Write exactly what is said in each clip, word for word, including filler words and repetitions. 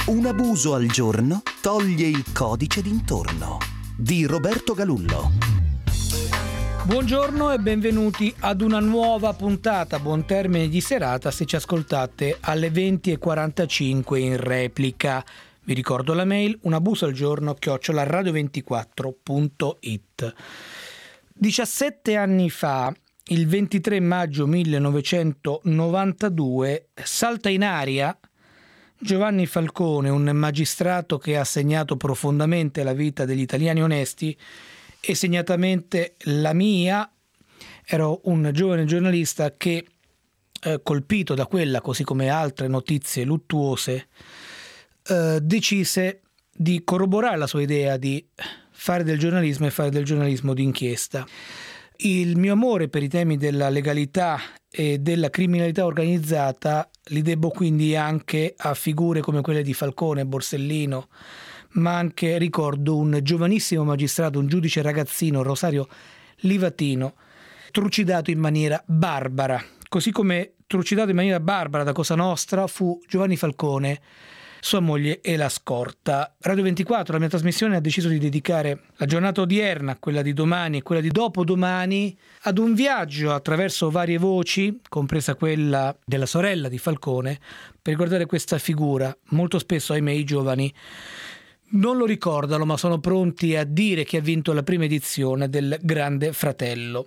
Un abuso al giorno toglie il codice d'intorno di Roberto Galullo. Buongiorno e benvenuti ad una nuova puntata, buon termine di serata se ci ascoltate alle venti e quarantacinque in replica. Vi ricordo la mail unabuso al giorno chiocciola radio ventiquattro punto it. diciassette anni fa, il ventitré maggio millenovecentonovantadue, salta in aria Giovanni Falcone, un magistrato che ha segnato profondamente la vita degli italiani onesti e segnatamente la mia. Ero un giovane giornalista che, eh, colpito da quella, così come altre notizie luttuose, eh, decise di corroborare la sua idea di fare del giornalismo e fare del giornalismo d'inchiesta. Il mio amore per i temi della legalità e della criminalità organizzata li debbo quindi anche a figure come quelle di Falcone e Borsellino, ma anche ricordo un giovanissimo magistrato, un giudice ragazzino, Rosario Livatino, trucidato in maniera barbara. Così come trucidato in maniera barbara da Cosa Nostra fu Giovanni Falcone, sua moglie e la scorta. Radio ventiquattro, la mia trasmissione, ha deciso di dedicare la giornata odierna, quella di domani e quella di dopodomani, ad un viaggio attraverso varie voci, compresa quella della sorella di Falcone, per ricordare questa figura. Molto spesso, ahimè, i giovani non lo ricordano, ma sono pronti a dire chi ha vinto la prima edizione del Grande Fratello.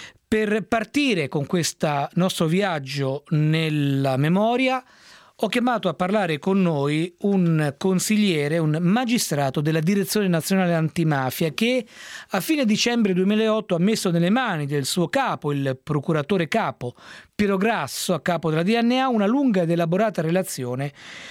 Per partire con questo nostro viaggio nella memoria, ho chiamato a parlare con noi un consigliere, un magistrato della Direzione Nazionale Antimafia che a fine dicembre duemilaotto ha messo nelle mani del suo capo, il procuratore capo Piero Grasso, a capo della D N A, una lunga ed elaborata relazione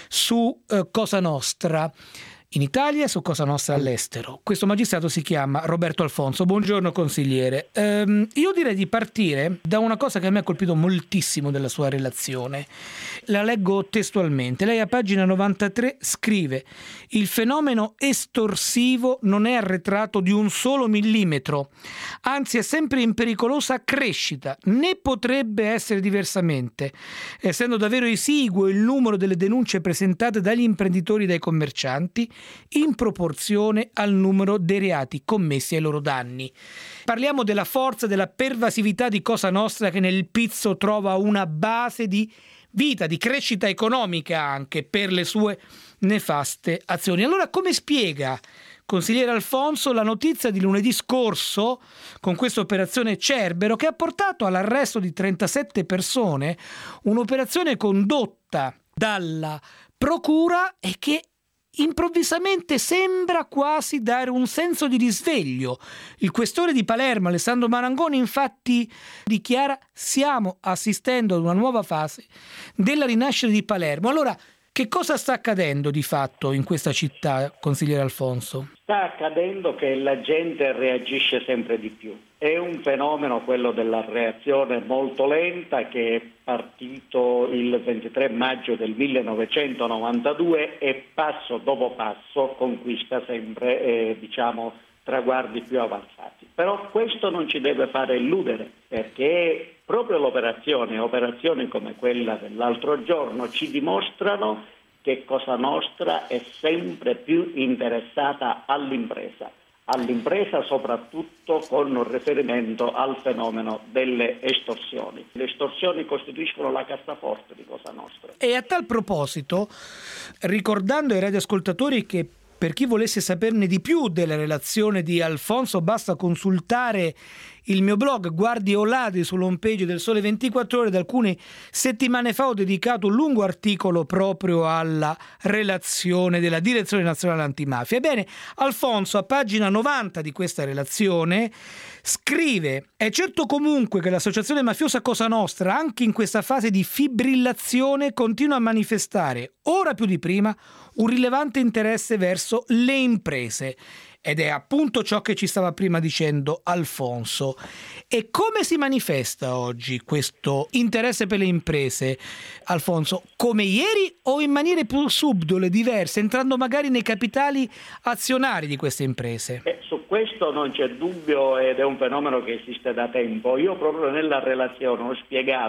su eh, Cosa Nostra in Italia e su Cosa Nostra all'estero. Questo magistrato si chiama Roberto Alfonso. Buongiorno consigliere. Ehm, io direi di partire da una cosa che a me ha colpito moltissimo della sua relazione. La leggo testualmente. Lei a pagina novantatré scrive: il fenomeno estorsivo non è arretrato di un solo millimetro, anzi è sempre in pericolosa crescita, né potrebbe essere diversamente, essendo davvero esiguo il numero delle denunce presentate dagli imprenditori e dai commercianti in proporzione al numero dei reati commessi ai loro danni. Parliamo della forza e della pervasività di Cosa Nostra, che nel pizzo trova una base di vita, di crescita economica anche per le sue nefaste azioni. Allora, come spiega, consigliere Alfonso, la notizia di lunedì scorso con questa operazione Cerbero, che ha portato all'arresto di trentasette persone, un'operazione condotta dalla procura e che improvvisamente sembra quasi dare un senso di risveglio? Il questore di Palermo, Alessandro Marangoni, infatti dichiara: stiamo assistendo ad una nuova fase della rinascita di Palermo. Allora, che cosa sta accadendo di fatto in questa città, consigliere Alfonso? Sta accadendo che la gente reagisce sempre di più. È un fenomeno, quello della reazione molto lenta, che è partito il ventitré maggio del millenovecentonovantadue e passo dopo passo conquista sempre eh, diciamo, traguardi più avanzati. Però questo non ci deve fare illudere, perché proprio l'operazione, operazioni come quella dell'altro giorno, ci dimostrano che Cosa Nostra è sempre più interessata all'impresa, all'impresa soprattutto con riferimento al fenomeno delle estorsioni. Le estorsioni costituiscono la cassaforte di Cosa Nostra. E a tal proposito, ricordando ai radioascoltatori che per chi volesse saperne di più della relazione di Alfonso basta consultare il mio blog Guardi o Ladri sull'home page del Sole ventiquattro Ore. Da alcune settimane fa ho dedicato un lungo articolo proprio alla relazione della Direzione Nazionale Antimafia. Ebbene, Alfonso a pagina novanta di questa relazione scrive: è certo comunque che l'associazione mafiosa Cosa Nostra, anche in questa fase di fibrillazione, continua a manifestare, ora più di prima, un rilevante interesse verso le imprese. Ed è appunto ciò che ci stava prima dicendo Alfonso. E come si manifesta oggi questo interesse per le imprese, Alfonso? Come ieri o in maniere più subdole, diverse, entrando magari nei capitali azionari di queste imprese? Eh, su questo non c'è dubbio ed è un fenomeno che esiste da tempo. Io proprio nella relazione ho spiegato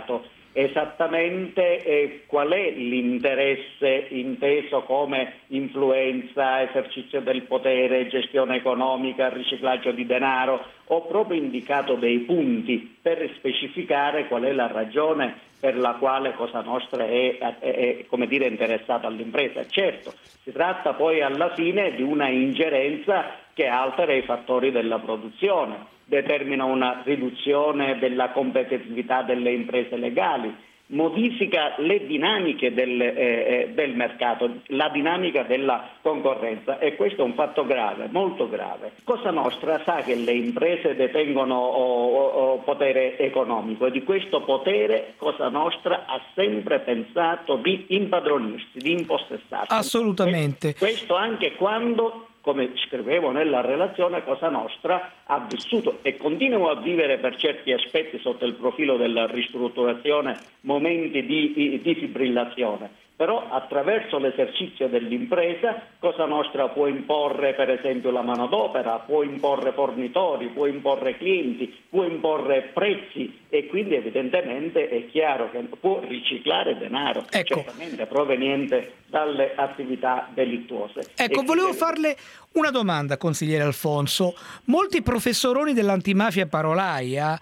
esattamente eh, qual è l'interesse inteso come influenza, esercizio del potere, gestione economica, riciclaggio di denaro. Ho proprio indicato dei punti per specificare qual è la ragione per la quale Cosa Nostra è, è, è come dire, interessata all'impresa. Certo, si tratta poi alla fine di una ingerenza che altera i fattori della produzione, determina una riduzione della competitività delle imprese legali, modifica le dinamiche del, eh, del mercato, la dinamica della concorrenza, e questo è un fatto grave, molto grave. Cosa Nostra sa che le imprese detengono oh, oh, potere economico, e di questo potere Cosa Nostra ha sempre pensato di impadronirsi, di impossessarsi. Assolutamente. E questo anche quando, come scrivevo nella relazione, Cosa Nostra ha vissuto e continua a vivere per certi aspetti sotto il profilo della ristrutturazione momenti di, di fibrillazione. Però attraverso l'esercizio dell'impresa Cosa Nostra può imporre per esempio la manodopera, può imporre fornitori, può imporre clienti, può imporre prezzi, e quindi evidentemente è chiaro che può riciclare denaro, ecco, certamente proveniente dalle attività delittuose. Ecco, e volevo quindi... farle una domanda, consigliere Alfonso. Molti professoroni dell'antimafia parolaia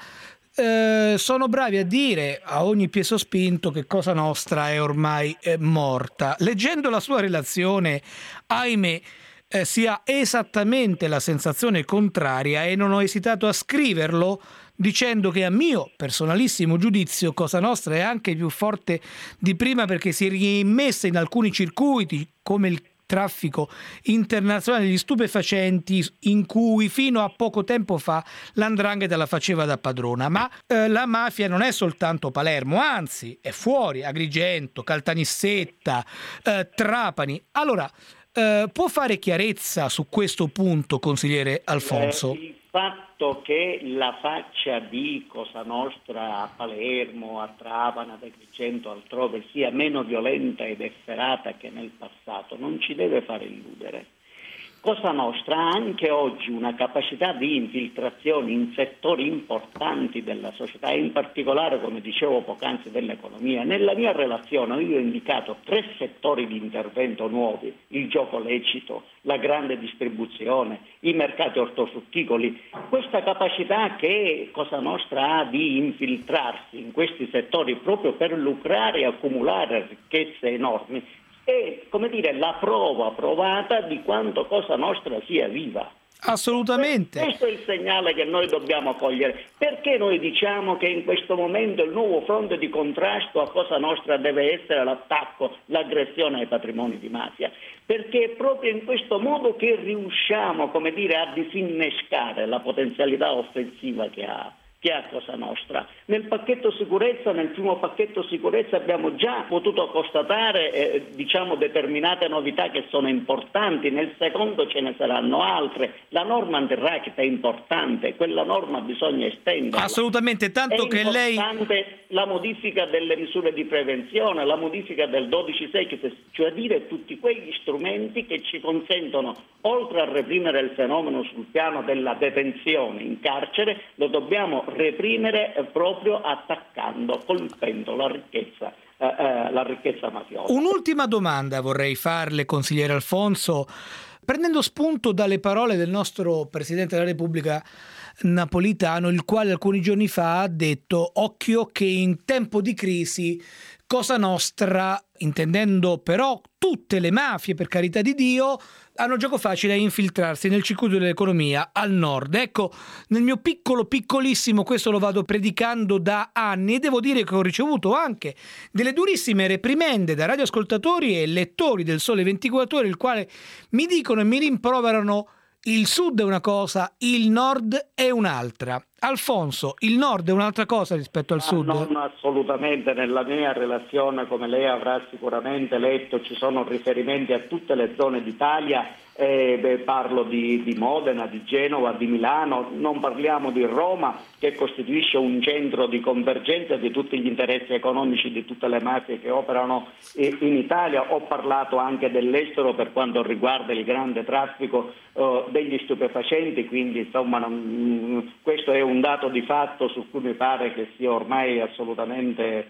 Eh, sono bravi a dire a ogni piè sospinto che Cosa Nostra è ormai eh, morta. Leggendo la sua relazione, ahimè, eh, si ha esattamente la sensazione contraria, e non ho esitato a scriverlo dicendo che a mio personalissimo giudizio Cosa Nostra è anche più forte di prima, perché si è rimmessa in alcuni circuiti come il traffico internazionale di stupefacenti, in cui fino a poco tempo fa l'Andrangheta la faceva da padrona. Ma eh, la mafia non è soltanto Palermo, anzi è fuori, Agrigento, Caltanissetta, eh, Trapani. Allora, eh, può fare chiarezza su questo punto, consigliere Alfonso? Eh, il fatto che la faccia di Cosa Nostra a Palermo, a Trapani, ad Agrigento, altrove sia meno violenta ed efferata che nel passato non ci deve fare illudere. Cosa Nostra ha anche oggi una capacità di infiltrazione in settori importanti della società, e in particolare, come dicevo poc'anzi, dell'economia. Nella mia relazione io ho indicato tre settori di intervento nuovi: il gioco lecito, la grande distribuzione, i mercati ortofrutticoli. Questa capacità che Cosa Nostra ha di infiltrarsi in questi settori proprio per lucrare e accumulare ricchezze enormi è, come dire, la prova provata di quanto Cosa Nostra sia viva. Assolutamente. Questo è il segnale che noi dobbiamo cogliere. Perché noi diciamo che in questo momento il nuovo fronte di contrasto a Cosa Nostra deve essere l'attacco, l'aggressione ai patrimoni di mafia? Perché è proprio in questo modo che riusciamo, come dire, a disinnescare la potenzialità offensiva che ha. che ha Cosa Nostra. Nel pacchetto sicurezza, nel primo pacchetto sicurezza abbiamo già potuto constatare eh, diciamo determinate novità che sono importanti, nel secondo ce ne saranno altre. La norma anti-racket è importante, quella norma bisogna estenderla. Assolutamente, tanto è che lei... È importante la modifica delle misure di prevenzione, la modifica del dodici sei, cioè dire tutti quegli strumenti che ci consentono, oltre a reprimere il fenomeno sul piano della detenzione in carcere, lo dobbiamo reprimere proprio attaccando, colpendo la ricchezza, eh, eh, la ricchezza mafiosa. Un'ultima domanda vorrei farle, consigliere Alfonso, prendendo spunto dalle parole del nostro Presidente della Repubblica Napolitano, il quale alcuni giorni fa ha detto: occhio che in tempo di crisi Cosa Nostra, intendendo però tutte le mafie, per carità di Dio, hanno gioco facile a infiltrarsi nel circuito dell'economia al nord. Ecco, nel mio piccolo piccolissimo questo lo vado predicando da anni, e devo dire che ho ricevuto anche delle durissime reprimende da radioascoltatori e lettori del Sole ventiquattro Ore, il quale mi dicono e mi rimproverano: il sud è una cosa, il nord è un'altra. Alfonso, il nord è un'altra cosa rispetto al sud? Ah, non assolutamente. Nella mia relazione, come lei avrà sicuramente letto, ci sono riferimenti a tutte le zone d'Italia. Eh, beh, parlo di, di Modena, di Genova, di Milano, non parliamo di Roma, che costituisce un centro di convergenza di tutti gli interessi economici di tutte le mafie che operano in Italia. Ho parlato anche dell'estero per quanto riguarda il grande traffico eh, degli stupefacenti, quindi insomma non, questo è un dato di fatto su cui mi pare che sia ormai assolutamente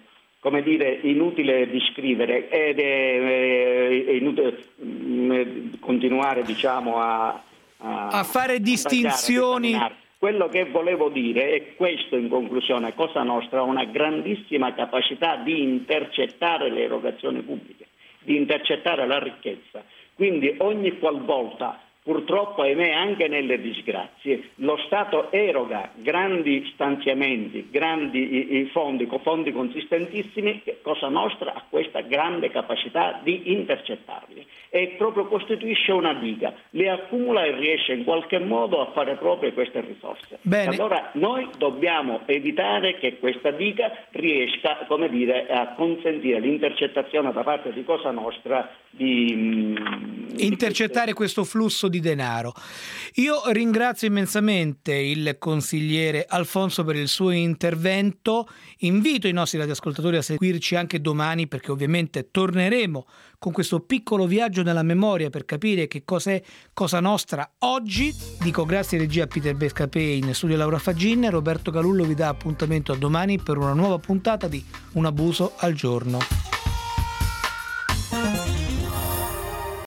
come dire, inutile descrivere ed è, è inutile mh, continuare, diciamo, a, a, a fare distinzioni. A Quello che volevo dire è questo in conclusione: Cosa Nostra ha una grandissima capacità di intercettare le erogazioni pubbliche, di intercettare la ricchezza. Quindi ogni qualvolta, purtroppo ahimè anche nelle disgrazie, lo Stato eroga grandi stanziamenti, grandi i, i fondi, fondi consistentissimi, Cosa Nostra ha questa grande capacità di intercettarli e proprio costituisce una diga, le accumula e riesce in qualche modo a fare proprie queste risorse. Bene. Allora noi dobbiamo evitare che questa diga riesca, come dire, a consentire l'intercettazione da parte di Cosa Nostra di intercettare di questo flusso di denaro. Io ringrazio immensamente il consigliere Alfonso per il suo intervento. Invito i nostri radioascoltatori a seguirci anche domani, perché ovviamente torneremo con questo piccolo viaggio nella memoria per capire che cos'è Cosa Nostra oggi. Dico grazie regia a Peter Bescapè, in studio Laura Faggin. Roberto Galullo vi dà appuntamento a domani per una nuova puntata di Un abuso al giorno.